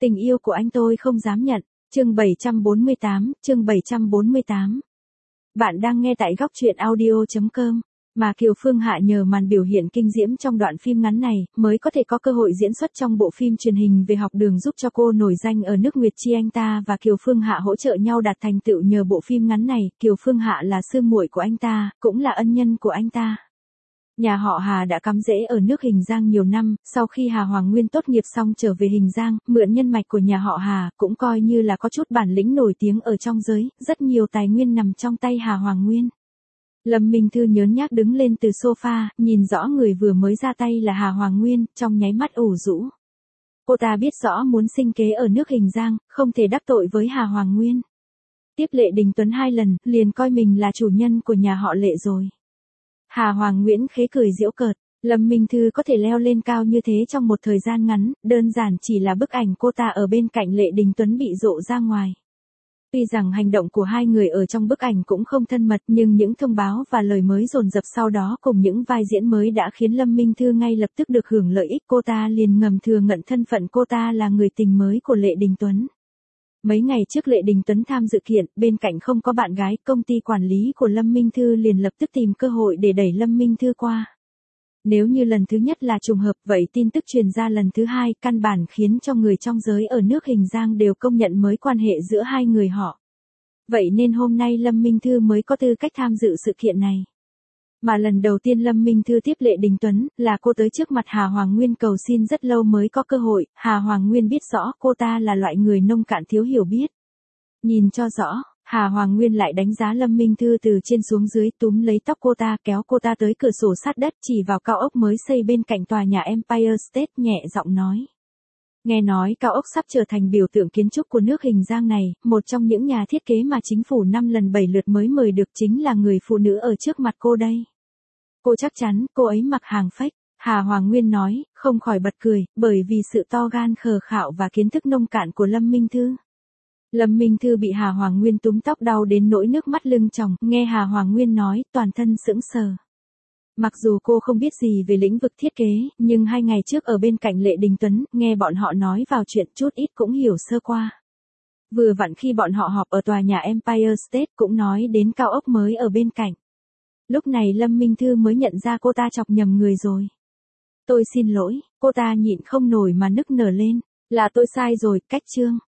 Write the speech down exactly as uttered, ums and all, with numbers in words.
Tình yêu của anh tôi không dám nhận. Chương bảy trăm bốn mươi tám, chương bảy trăm bốn mươi tám. Bạn đang nghe tại góc truyện audio chấm com. Mà Kiều Phương Hạ nhờ màn biểu hiện kinh diễm trong đoạn phim ngắn này, mới có thể có cơ hội diễn xuất trong bộ phim truyền hình về học đường giúp cho cô nổi danh ở nước Nguyệt Chi. Anh ta và Kiều Phương Hạ hỗ trợ nhau đạt thành tựu nhờ bộ phim ngắn này. Kiều Phương Hạ là sư muội của anh ta, cũng là ân nhân của anh ta. Nhà họ Hà đã cắm rễ ở nước Hình Giang nhiều năm, sau khi Hà Hoàng Nguyên tốt nghiệp xong trở về Hình Giang, mượn nhân mạch của nhà họ Hà, cũng coi như là có chút bản lĩnh nổi tiếng ở trong giới, rất nhiều tài nguyên nằm trong tay Hà Hoàng Nguyên. Lâm Minh Thư nhớn nhác đứng lên từ sofa, nhìn rõ người vừa mới ra tay là Hà Hoàng Nguyên, trong nháy mắt ủ rũ. Cô ta biết rõ muốn sinh kế ở nước Hình Giang, không thể đắc tội với Hà Hoàng Nguyên. Tiếp Lệ Đình Tuấn hai lần, liền coi mình là chủ nhân của nhà họ Lệ rồi. Hà Hoàng Nguyễn khế cười giễu cợt, Lâm Minh Thư có thể leo lên cao như thế trong một thời gian ngắn, đơn giản chỉ là bức ảnh cô ta ở bên cạnh Lệ Đình Tuấn bị rộ ra ngoài. Tuy rằng hành động của hai người ở trong bức ảnh cũng không thân mật, nhưng những thông báo và lời mới dồn dập sau đó cùng những vai diễn mới đã khiến Lâm Minh Thư ngay lập tức được hưởng lợi ích. Cô ta liền ngầm thừa nhận thân phận cô ta là người tình mới của Lệ Đình Tuấn. Mấy ngày trước Lệ Đình Tuấn tham dự kiện, bên cạnh không có bạn gái, công ty quản lý của Lâm Minh Thư liền lập tức tìm cơ hội để đẩy Lâm Minh Thư qua. Nếu như lần thứ nhất là trùng hợp, vậy tin tức truyền ra lần thứ hai căn bản khiến cho người trong giới ở nước Hình Giang đều công nhận mới quan hệ giữa hai người họ. Vậy nên hôm nay Lâm Minh Thư mới có tư cách tham dự sự kiện này. Mà lần đầu tiên Lâm Minh Thư tiếp Lệ Đình Tuấn, là cô tới trước mặt Hà Hoàng Nguyên cầu xin rất lâu mới có cơ hội. Hà Hoàng Nguyên biết rõ cô ta là loại người nông cạn thiếu hiểu biết. Nhìn cho rõ, Hà Hoàng Nguyên lại đánh giá Lâm Minh Thư từ trên xuống dưới, túm lấy tóc cô ta kéo cô ta tới cửa sổ sát đất chỉ vào cao ốc mới xây bên cạnh tòa nhà Empire State, nhẹ giọng nói. Nghe nói cao ốc sắp trở thành biểu tượng kiến trúc của nước Hình Giang này, một trong những nhà thiết kế mà chính phủ năm lần bảy lượt mới mời được chính là người phụ nữ ở trước mặt cô đây. Cô chắc chắn cô ấy mặc hàng fake. Hà Hoàng Nguyên nói, không khỏi bật cười, bởi vì sự to gan khờ khạo và kiến thức nông cạn của Lâm Minh Thư. Lâm Minh Thư bị Hà Hoàng Nguyên túm tóc đau đến nỗi nước mắt lưng tròng, nghe Hà Hoàng Nguyên nói, toàn thân sững sờ. Mặc dù cô không biết gì về lĩnh vực thiết kế, nhưng hai ngày trước ở bên cạnh Lệ Đình Tuấn, nghe bọn họ nói vào chuyện chút ít cũng hiểu sơ qua. Vừa vặn khi bọn họ họp ở tòa nhà Empire State cũng nói đến cao ốc mới ở bên cạnh. Lúc này Lâm Minh Thư mới nhận ra cô ta chọc nhầm người rồi. Tôi xin lỗi, cô ta nhịn không nổi mà nức nở lên, là tôi sai rồi, cách chương.